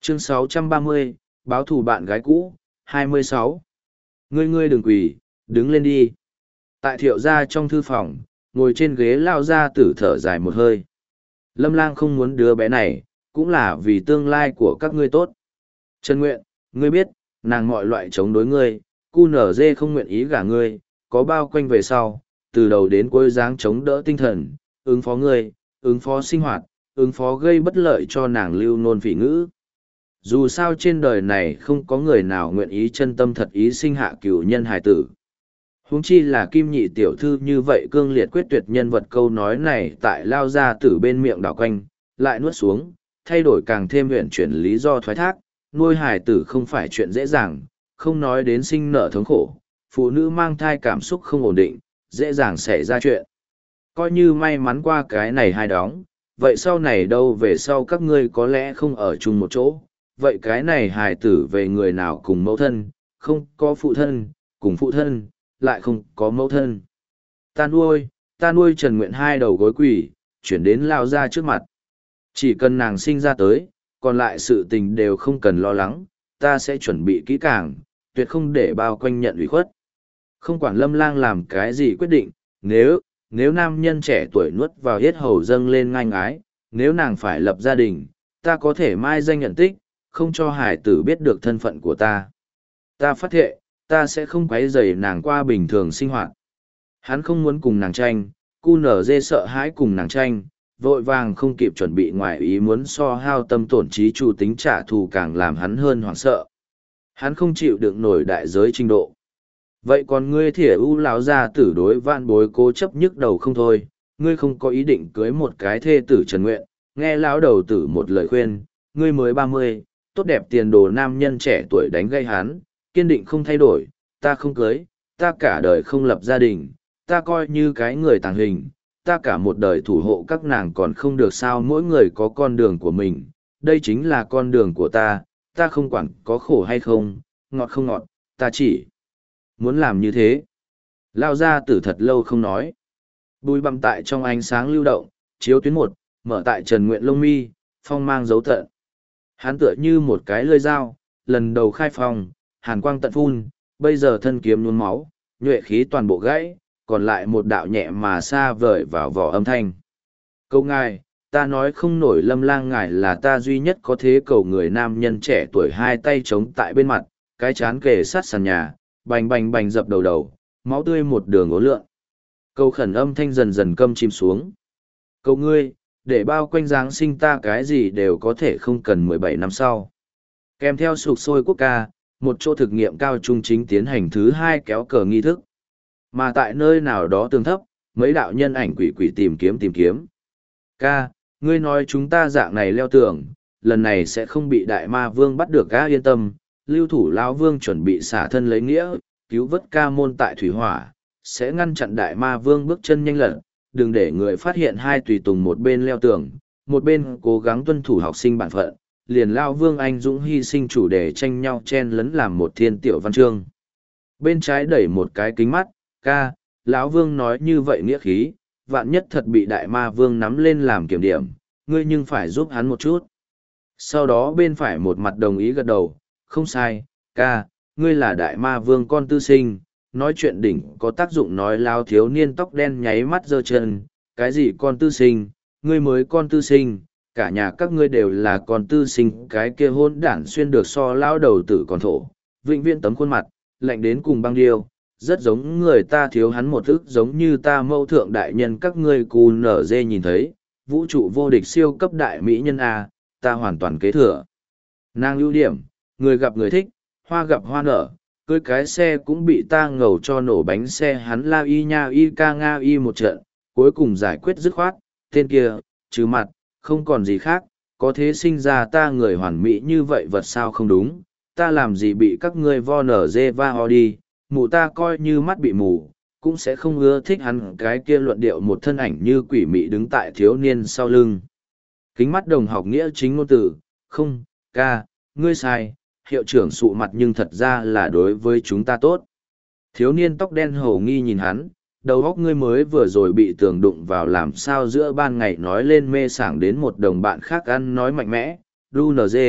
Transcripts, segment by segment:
Chương 630, báo thù bạn gái cũ, 26. Ngươi đừng quỳ, đứng lên đi. Tại Thiệu gia trong thư phòng, ngồi trên ghế lao ra tử thở dài một hơi. Lâm Lang không muốn đứa bé này, cũng là vì tương lai của các ngươi tốt. Trần Nguyện, ngươi biết, nàng mọi loại chống đối ngươi, QNZ không nguyện ý gả ngươi, có bao quanh về sau, từ đầu đến cuối dáng chống đỡ tinh thần, ứng phó ngươi, ứng phó sinh hoạt, ứng phó gây bất lợi cho nàng lưu nôn phỉ ngữ. Dù sao trên đời này không có người nào nguyện ý chân tâm thật ý sinh hạ cửu nhân hài tử. Huống chi là Kim Nhị tiểu thư như vậy cương liệt quyết tuyệt nhân vật, câu nói này tại lao ra từ bên miệng đảo quanh, lại nuốt xuống, thay đổi càng thêm huyện chuyển lý do thoái thác, nuôi hài tử không phải chuyện dễ dàng, không nói đến sinh nở thống khổ, phụ nữ mang thai cảm xúc không ổn định, dễ dàng xảy ra chuyện. Coi như may mắn qua cái này hai đóng, vậy sau này đâu về sau các ngươi có lẽ không ở chung một chỗ, vậy cái này hài tử về người nào cùng mẫu thân, không có phụ thân, cùng phụ thân, lại không có mẫu thân. Ta nuôi Trần Nguyện hai đầu gối quỳ, chuyển đến lao ra trước mặt. Chỉ cần nàng sinh ra tới, còn lại sự tình đều không cần lo lắng, ta sẽ chuẩn bị kỹ càng, tuyệt không để bao quanh nhận ủy khuất. Không quản Lâm Lang làm cái gì quyết định, nếu nam nhân trẻ tuổi nuốt vào yết hầu dâng lên ngang ái, nếu nàng phải lập gia đình, ta có thể mai danh nhận tích, không cho hải tử biết được thân phận của ta. Ta phát thệ, ta sẽ không quấy rầy nàng qua bình thường sinh hoạt. Hắn không muốn cùng nàng tranh, QNZ sợ hãi cùng nàng tranh, vội vàng không kịp chuẩn bị, ngoài ý muốn so hao tâm tổn trí chủ tính trả thù càng làm hắn hơn hoảng sợ. Hắn không chịu đựng nổi đại giới trình độ. Vậy còn ngươi Thỉa U lão gia tử đối vạn bối cố chấp nhức đầu không thôi, ngươi không có ý định cưới một cái thê tử Trần Nguyện, nghe lão đầu tử một lời khuyên, ngươi mới 30, tốt đẹp tiền đồ nam nhân trẻ tuổi đánh gây hắn, kiên định không thay đổi, ta không cưới, ta cả đời không lập gia đình, ta coi như cái người tàng hình, ta cả một đời thủ hộ các nàng còn không được sao, mỗi người có con đường của mình, đây chính là con đường của ta không quản có khổ hay không, ngọt không ngọt, ta chỉ muốn làm như thế. Lao ra tử thật lâu không nói. Bùi bằm tại trong ánh sáng lưu động, chiếu tuyến một, mở tại Trần Nguyện lông mi, phong mang dấu tận. Hắn tựa như một cái lưỡi dao, lần đầu khai phong, hàn quang tận phun, bây giờ thân kiếm nhuốm máu, nhuệ khí toàn bộ gãy, còn lại một đạo nhẹ mà xa vời vào vỏ âm thanh. Câu ngài, ta nói không nổi, Lâm Lang ngài là ta duy nhất có thế cầu người nam nhân trẻ tuổi, hai tay chống tại bên mặt, cái chán kề sát sàn nhà, bành bành bành dập đầu, máu tươi một đường ố lượn. Câu khẩn âm thanh dần dần câm chìm xuống. Câu ngươi, để bao quanh Giáng sinh ta cái gì đều có thể không cần 17 năm sau. Kèm theo sục sôi quốc ca, một chỗ thực nghiệm cao trung chính tiến hành thứ hai kéo cờ nghi thức. Mà tại nơi nào đó tường thấp, mấy đạo nhân ảnh quỷ quỷ tìm kiếm. Ca, ngươi nói chúng ta dạng này leo tường, lần này sẽ không bị đại ma vương bắt được, ca yên tâm, lưu thủ lão vương chuẩn bị xả thân lấy nghĩa, cứu vớt ca môn tại thủy hỏa, sẽ ngăn chặn đại ma vương bước chân nhanh lẩn, đừng để người phát hiện hai tùy tùng một bên leo tường, một bên cố gắng tuân thủ học sinh bản phận, liền lão vương anh dũng hy sinh chủ đề tranh nhau chen lấn làm một thiên tiểu văn chương. Bên trái đẩy một cái kính mắt, ca, lão vương nói như vậy nghĩa khí, vạn nhất thật bị đại ma vương nắm lên làm kiểm điểm, ngươi nhưng phải giúp hắn một chút. Sau đó bên phải một mặt đồng ý gật đầu, không sai, ca, ngươi là đại ma vương con tư sinh, nói chuyện đỉnh có tác dụng. Nói lao thiếu niên tóc đen nháy mắt giơ chân, cái gì con tư sinh, ngươi mới con tư sinh, cả nhà các ngươi đều là con tư sinh, cái kia hôn đản xuyên được so lao đầu tử còn thổ, vĩnh viễn tấm khuôn mặt, lạnh đến cùng băng điêu, rất giống người ta, thiếu hắn một ức, giống như ta mâu thượng đại nhân các ngươi cù nở dê nhìn thấy, vũ trụ vô địch siêu cấp đại mỹ nhân A, ta hoàn toàn kế thừa. Nàng ưu điểm, người gặp người thích, hoa gặp hoa nở, cưới cái xe cũng bị ta ngầu cho nổ bánh xe, hắn la y nha y ca nga y một trận, cuối cùng giải quyết dứt khoát, tên kia, trừ mặt, không còn gì khác, có thế sinh ra ta người hoàn mỹ như vậy vật sao không đúng, ta làm gì bị các ngươi vo nở dê va ho đi, mụ ta coi như mắt bị mù, cũng sẽ không ưa thích hắn cái kia. Luận điệu một thân ảnh như quỷ mị đứng tại thiếu niên sau lưng. Kính mắt đồng học nghĩa chính ngôn từ, không, ca, ngươi sai, hiệu trưởng sụ mặt nhưng thật ra là đối với chúng ta tốt. Thiếu niên tóc đen hầu nghi nhìn hắn, đầu óc ngươi mới vừa rồi bị tường đụng vào, làm sao giữa ban ngày nói lên mê sảng đến một đồng bạn khác ăn nói mạnh mẽ, đu nờ dê,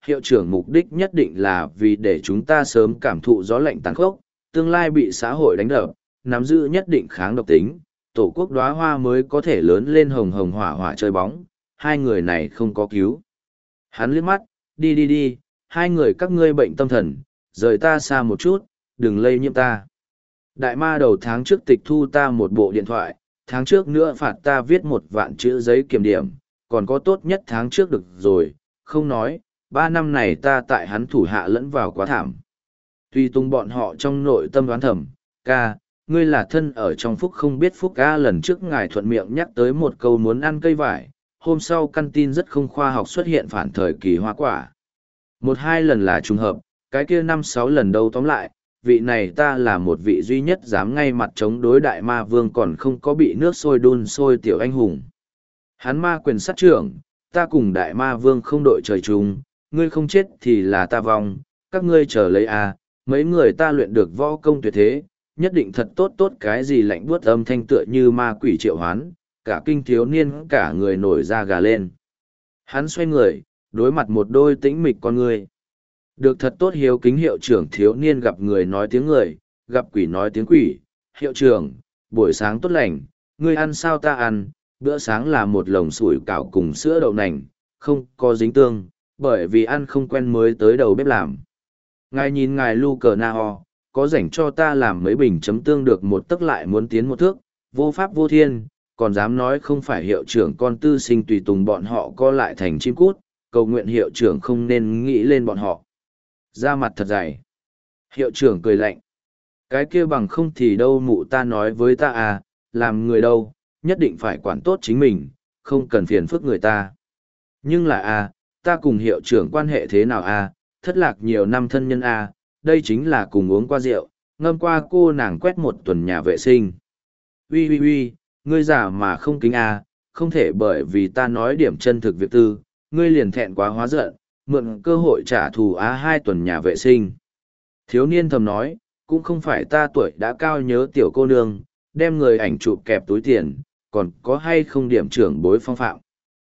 hiệu trưởng mục đích nhất định là vì để chúng ta sớm cảm thụ gió lạnh tàn khốc, tương lai bị xã hội đánh đập, nắm giữ nhất định kháng độc tính, tổ quốc đóa hoa mới có thể lớn lên hồng hồng hỏa hỏa chơi bóng, hai người này không có cứu. Hắn liếc mắt, đi đi đi, hai người các ngươi bệnh tâm thần, rời ta xa một chút, đừng lây nhiễm ta. Đại ma đầu tháng trước tịch thu ta một bộ điện thoại, tháng trước nữa phạt ta viết 1.000 chữ giấy kiểm điểm, còn có tốt nhất tháng trước được rồi, không nói, 3 năm này ta tại hắn thủ hạ lẫn vào quá thảm. Tuy tung bọn họ trong nội tâm đoán thầm, ca, ngươi là thân ở trong phúc không biết phúc ca, lần trước ngài thuận miệng nhắc tới một câu muốn ăn cây vải, hôm sau căn tin rất không khoa học xuất hiện phản thời kỳ hoa quả. 1-2 lần là trùng hợp, cái kia 5-6 lần đâu tóm lại, vị này ta là một vị duy nhất dám ngay mặt chống đối đại ma vương còn không có bị nước sôi đun sôi tiểu anh hùng. Hắn ma quyền sát trưởng, ta cùng đại ma vương không đội trời chung, ngươi không chết thì là ta vong, các ngươi chờ lấy à, mấy người ta luyện được võ công tuyệt thế, nhất định thật tốt tốt cái gì lạnh buốt âm thanh tựa như ma quỷ triệu hoán, cả kinh thiếu niên cả người nổi da gà lên. Hắn xoay người, đối mặt một đôi tĩnh mịch con người. Được thật tốt hiếu kính hiệu trưởng thiếu niên gặp người nói tiếng người, gặp quỷ nói tiếng quỷ. Hiệu trưởng, buổi sáng tốt lành, ngươi ăn sao ta ăn, bữa sáng là một lồng sủi cảo cùng sữa đậu nành, không có dính tương, bởi vì ăn không quen mới tới đầu bếp làm. Ngài nhìn ngài lu cờ na ho, có rảnh cho ta làm mấy bình chấm tương được một tấc lại muốn tiến một thước, vô pháp vô thiên, còn dám nói không phải hiệu trưởng con tư sinh tùy tùng bọn họ co lại thành chim cút, cầu nguyện hiệu trưởng không nên nghĩ lên bọn họ. Ra mặt thật dày. Hiệu trưởng cười lạnh. Cái kia bằng không thì đâu mụ ta nói với ta à, làm người đâu, nhất định phải quản tốt chính mình, không cần phiền phức người ta. Nhưng là à, ta cùng hiệu trưởng quan hệ thế nào à, thất lạc nhiều năm thân nhân à, đây chính là cùng uống qua rượu, ngâm qua cô nàng quét một tuần nhà vệ sinh. Ui ui ui, ngươi giả mà không kính à, không thể bởi vì ta nói điểm chân thực việc tư, ngươi liền thẹn quá hóa giận, mượn cơ hội trả thù á 2 tuần nhà vệ sinh. Thiếu niên thầm nói, cũng không phải ta tuổi đã cao nhớ tiểu cô nương, đem người ảnh chụp kẹp túi tiền, còn có hay không điểm trưởng bối phong phạm.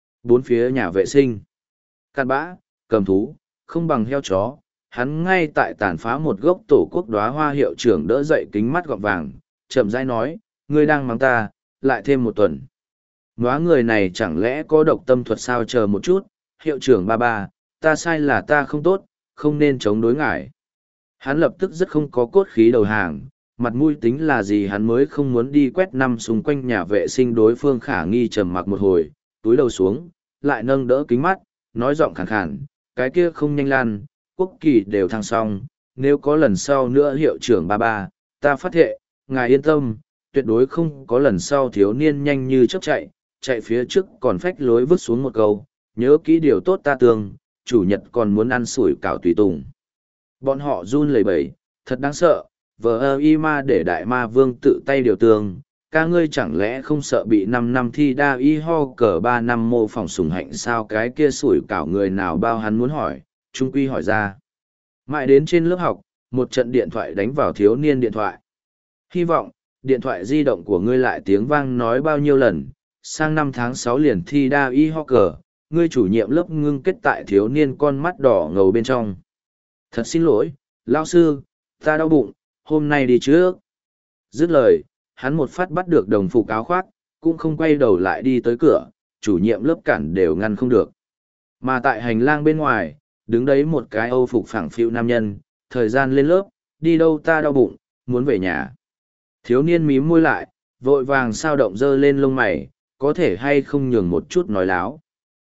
4 phía nhà vệ sinh. Cặn bã, cầm thú, không bằng heo chó, hắn ngay tại tàn phá một gốc tổ quốc đóa hoa. Hiệu trưởng đỡ dậy kính mắt gọt vàng, chậm rãi nói, ngươi đang mắng ta, lại thêm 1 tuần. Nóa người này chẳng lẽ có độc tâm thuật sao, chờ một chút, hiệu trưởng ba, ta sai là ta không tốt, không nên chống đối ngài. Hắn lập tức rất không có cốt khí đầu hàng, mặt mũi tính là gì hắn mới không muốn đi quét năm xung quanh nhà vệ sinh. Đối phương khả nghi trầm mặc một hồi, túi đầu xuống, lại nâng đỡ kính mắt, nói giọng khàn khàn, cái kia không nhanh lan, quốc kỳ đều thăng xong, nếu có lần sau nữa hiệu trưởng ba, ta phát thệ, ngài yên tâm, tuyệt đối không có lần sau. Thiếu niên nhanh như chớp chạy phía trước còn phách lối vứt xuống một câu, nhớ kỹ điều tốt ta tường, chủ nhật còn muốn ăn sủi cảo tùy tùng. Bọn họ run lẩy bẩy, thật đáng sợ, vờ y ma để đại ma vương tự tay điều tường, ca ngươi chẳng lẽ không sợ bị 5 năm thi đa y ho cờ 3 năm mô phỏng sùng hạnh sao? Cái kia sủi cảo người nào bao hắn muốn hỏi, trung quy hỏi ra. Mãi đến trên lớp học, một trận điện thoại đánh vào thiếu niên điện thoại. Hy vọng, điện thoại di động của ngươi lại tiếng vang nói bao nhiêu lần, sang năm tháng 6 liền thi đa y ho cờ, ngươi chủ nhiệm lớp ngưng kết tại thiếu niên con mắt đỏ ngầu bên trong. Thật xin lỗi, lão sư, ta đau bụng, hôm nay đi trước. Dứt lời, hắn một phát bắt được đồng phục áo khoác, cũng không quay đầu lại đi tới cửa, chủ nhiệm lớp cản đều ngăn không được. Mà tại hành lang bên ngoài, đứng đấy một cái âu phục phẳng phiu nam nhân, thời gian lên lớp, đi đâu ta đau bụng, muốn về nhà. Thiếu niên mím môi lại, vội vàng sao động dơ lên lông mày, có thể hay không nhường một chút nói láo.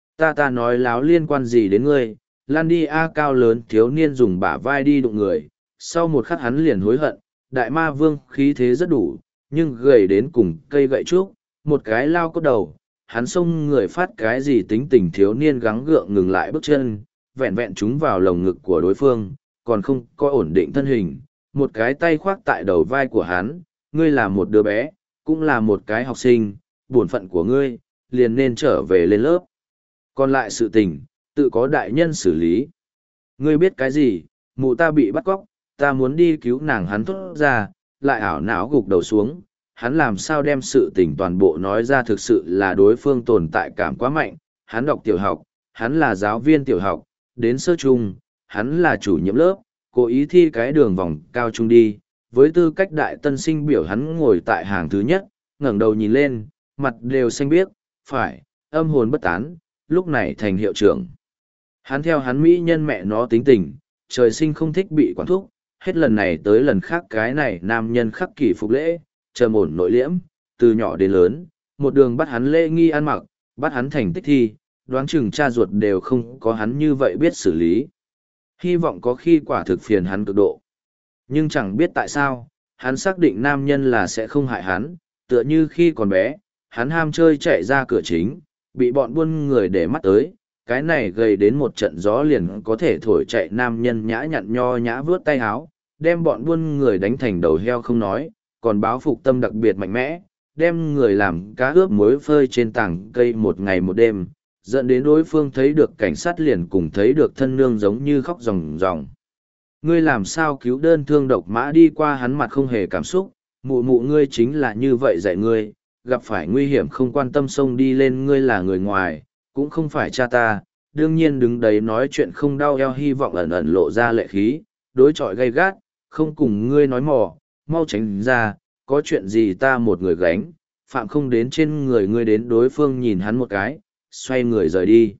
Ta nói láo liên quan gì đến ngươi, lan đi a. Cao lớn thiếu niên dùng bả vai đi đụng người, sau một khắc hắn liền hối hận, đại ma vương khí thế rất đủ, nhưng gầy đến cùng cây gậy trúc, một cái lao cốt đầu, hắn xông người phát cái gì tính tình. Thiếu niên gắng gượng ngừng lại bước chân, vẹn vẹn trúng vào lồng ngực của đối phương, còn không có ổn định thân hình, một cái tay khoác tại đầu vai của hắn, ngươi là một đứa bé, cũng là một cái học sinh, bổn phận của ngươi, liền nên trở về lên lớp. Còn lại sự tình, tự có đại nhân xử lý. Ngươi biết cái gì, mụ ta bị bắt cóc, ta muốn đi cứu nàng. Hắn thốt ra, lại ảo não gục đầu xuống, hắn làm sao đem sự tình toàn bộ nói ra. Thực sự là đối phương tồn tại cảm quá mạnh, hắn đọc tiểu học, hắn là giáo viên tiểu học, đến sơ trung, hắn là chủ nhiệm lớp, cố ý thi cái đường vòng cao trung đi, với tư cách đại tân sinh biểu hắn ngồi tại hàng thứ nhất, ngẩng đầu nhìn lên, mặt đều xanh biếc, phải, âm hồn bất tán, lúc này thành hiệu trưởng. Hắn theo hắn mỹ nhân mẹ nó tính tình, trời sinh không thích bị quản thúc, hết lần này tới lần khác cái này nam nhân khắc kỷ phục lễ, trầm ổn nội liễm, từ nhỏ đến lớn, một đường bắt hắn lễ nghi ăn mặc, bắt hắn thành tích thi, đoán chừng cha ruột đều không có hắn như vậy biết xử lý. Hy vọng có khi quả thực phiền hắn cực độ. Nhưng chẳng biết tại sao, hắn xác định nam nhân là sẽ không hại hắn, tựa như khi còn bé, hắn ham chơi chạy ra cửa chính, bị bọn buôn người để mắt tới, cái này gây đến một trận gió liền có thể thổi chạy nam nhân nhã nhặn nho nhã vướt tay háo, đem bọn buôn người đánh thành đầu heo không nói, còn báo phục tâm đặc biệt mạnh mẽ, đem người làm cá ướp muối phơi trên tảng cây một ngày một đêm, dẫn đến đối phương thấy được cảnh sát liền cùng thấy được thân nương giống như khóc ròng ròng. Ngươi làm sao cứu đơn thương độc mã đi qua hắn mặt không hề cảm xúc, mụ mụ ngươi chính là như vậy dạy ngươi, gặp phải nguy hiểm không quan tâm xông đi lên, ngươi là người ngoài, cũng không phải cha ta, đương nhiên đứng đấy nói chuyện không đau eo, hy vọng ẩn ẩn lộ ra lệ khí, đối chọi gay gắt, không cùng ngươi nói mò, mau tránh ra, có chuyện gì ta một người gánh, phạm không đến trên người ngươi. Đến đối phương nhìn hắn một cái, xoay người rời đi.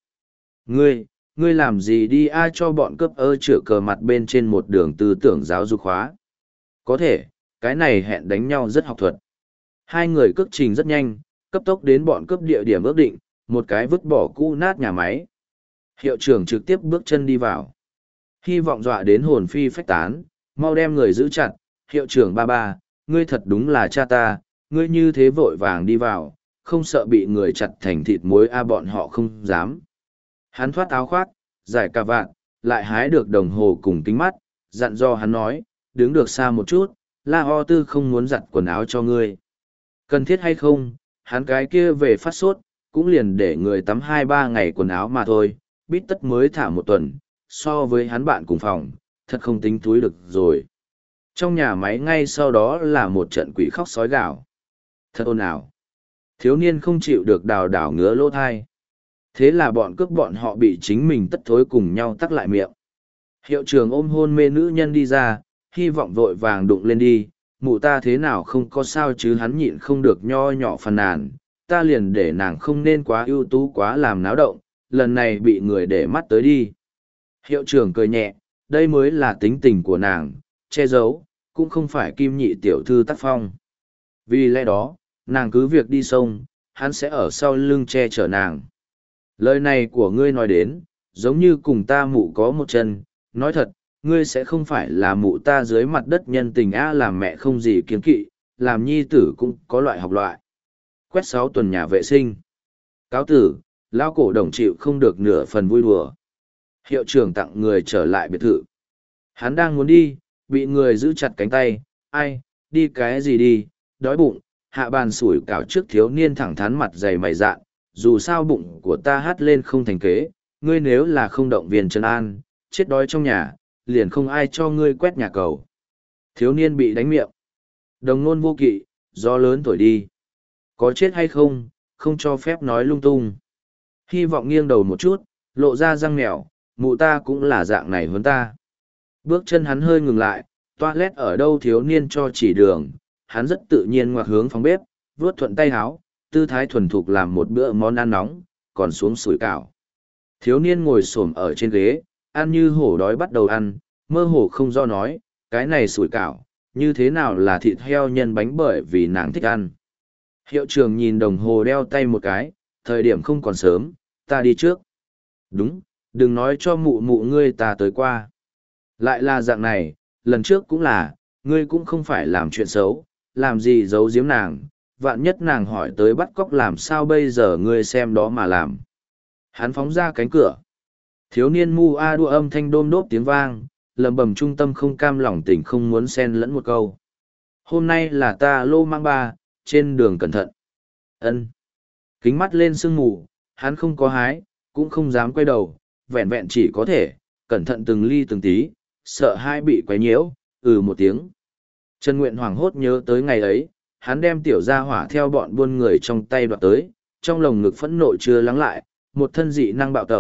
Ngươi làm gì đi ai cho bọn cướp chữa cờ mặt bên trên một đường tư tưởng giáo dục khóa. Có thể, cái này hẹn đánh nhau rất học thuật. Hai người cước trình rất nhanh, cấp tốc đến bọn cướp địa điểm ước định, một cái vứt bỏ cũ nát nhà máy. Hiệu trưởng trực tiếp bước chân đi vào. Hy vọng dọa đến hồn phi phách tán, mau đem người giữ chặt. Hiệu trưởng ba, ngươi thật đúng là cha ta, ngươi như thế vội vàng đi vào, không sợ bị người chặt thành thịt muối bọn họ không dám. Hắn thoát áo khoác, giải cà vạt, lại hái được đồng hồ cùng kính mắt, dặn dò hắn nói, đứng được xa một chút, La Ho Tư không muốn giặt quần áo cho ngươi. Cần thiết hay không, hắn cái kia về phát sốt, cũng liền để người tắm 2-3 ngày quần áo mà thôi, bít tất mới thả một tuần, so với hắn bạn cùng phòng, thật không tính túi được rồi. Trong nhà máy ngay sau đó là một trận quỷ khóc sói gào. Thật ồn ào. Thiếu niên không chịu được đào đảo ngứa lỗ thai. Thế là bọn cướp bọn họ bị chính mình tất thối cùng nhau tắc lại miệng. Hiệu trưởng ôm hôn mê nữ nhân đi ra, hy vọng vội vàng đụng lên đi, mụ ta thế nào không có sao chứ, hắn nhịn không được nho nhỏ phàn nàn, ta liền để nàng không nên quá ưu tú quá làm náo động, lần này bị người để mắt tới đi. Hiệu trưởng cười nhẹ, đây mới là tính tình của nàng, che giấu, cũng không phải kim nhị tiểu thư tác phong. Vì lẽ đó, nàng cứ việc đi sông, hắn sẽ ở sau lưng che chở nàng. Lời này của ngươi nói đến, giống như cùng ta mụ có một chân, nói thật, ngươi sẽ không phải là mụ ta dưới mặt đất nhân tình làm mẹ không gì kiêng kỵ, làm nhi tử cũng có loại học loại. Quét 6 tuần nhà vệ sinh. Cáo tử, lao cổ đồng chịu không được nửa phần vui đùa. Hiệu trưởng tặng người trở lại biệt thự. Hắn đang muốn đi, bị người giữ chặt cánh tay, ai, đi cái gì đi, đói bụng, hạ bàn sủi cảo trước thiếu niên thẳng thắn mặt dày mày dạn, dù sao bụng của ta hát lên không thành kế, ngươi nếu là không động viên trấn an, chết đói trong nhà, liền không ai cho ngươi quét nhà cầu. Thiếu niên bị đánh miệng. Đồng nôn vô kỵ, gió lớn thổi đi. Có chết hay không, không cho phép nói lung tung. Hy vọng nghiêng đầu một chút, lộ ra răng mèo, mụ ta cũng là dạng này hơn ta. Bước chân hắn hơi ngừng lại, toilet ở đâu thiếu niên cho chỉ đường, hắn rất tự nhiên ngoặt hướng phòng bếp, vuốt thuận tay háo, tư thái thuần thục làm một bữa món ăn nóng, còn xuống sủi cảo. Thiếu niên ngồi xổm ở trên ghế, ăn như hổ đói bắt đầu ăn, mơ hồ không do nói, cái này sủi cảo, như thế nào là thịt heo nhân bánh bởi vì nàng thích ăn. Hiệu trưởng nhìn đồng hồ đeo tay một cái, thời điểm không còn sớm, ta đi trước. Đúng, đừng nói cho mụ mụ ngươi ta tới qua. Lại là dạng này, lần trước cũng là, ngươi cũng không phải làm chuyện xấu, làm gì giấu giếm nàng, vạn nhất nàng hỏi tới bắt cóc làm sao bây giờ ngươi xem đó mà làm. Hắn phóng ra cánh cửa. Thiếu niên mu a đua âm thanh đôm đốp tiếng vang, lầm bầm trung tâm không cam lòng tỉnh không muốn xen lẫn một câu. Hôm nay là ta lô mang ba, trên đường cẩn thận. Ân. Kính mắt lên sương mù, hắn không có hái, cũng không dám quay đầu, vẹn vẹn chỉ có thể, cẩn thận từng ly từng tí, sợ hai bị quấy nhiễu, một tiếng. Trần Nguyện hoảng hốt nhớ tới ngày ấy, hắn đem tiểu gia hỏa theo bọn buôn người trong tay đoạt tới, trong lồng ngực phẫn nộ chưa lắng lại, một thân dị năng bạo tẩu,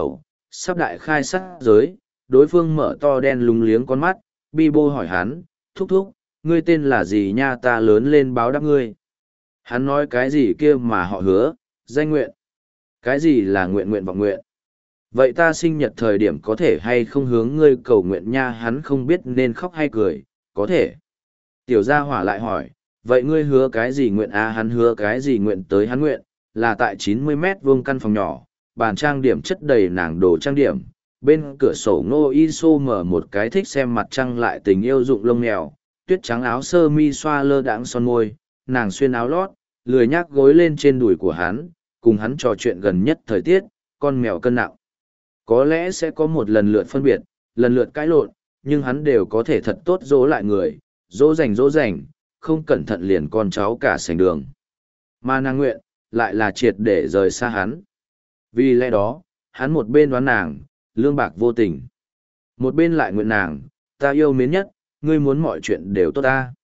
Sắp đại khai sát giới, đối phương mở to đen lúng liếng con mắt, bi bô hỏi hắn, thúc thúc, ngươi tên là gì nha, ta lớn lên báo đáp ngươi. Hắn nói cái gì kia mà họ hứa, danh nguyện. Cái gì là nguyện nguyện vọng nguyện? Vậy ta sinh nhật thời điểm có thể hay không hướng ngươi cầu nguyện nha, hắn không biết nên khóc hay cười, có thể. Tiểu gia hỏa lại hỏi, vậy ngươi hứa cái gì nguyện à, hắn hứa cái gì nguyện tới hắn nguyện, là tại 90 mét vuông căn phòng nhỏ, bàn trang điểm chất đầy nàng đồ trang điểm, bên cửa sổ Ngô Y Sô mở một cái thích xem mặt trăng lại tình yêu dụng lông mèo, tuyết trắng áo sơ mi xoa lơ đãng son môi, nàng xuyên áo lót, lười nhác gối lên trên đùi của hắn, cùng hắn trò chuyện gần nhất thời tiết, con mèo cân nặng. Có lẽ sẽ có một lần lượt phân biệt, lần lượt cãi lộn, nhưng hắn đều có thể thật tốt dỗ lại người, dỗ dành, không cẩn thận liền con cháu cả sành đường. Mà nàng nguyện, lại là triệt để rời xa hắn. Vì lẽ đó, hắn một bên đoán nàng, lương bạc vô tình. Một bên lại nguyện nàng, ta yêu mến nhất, ngươi muốn mọi chuyện đều tốt ta.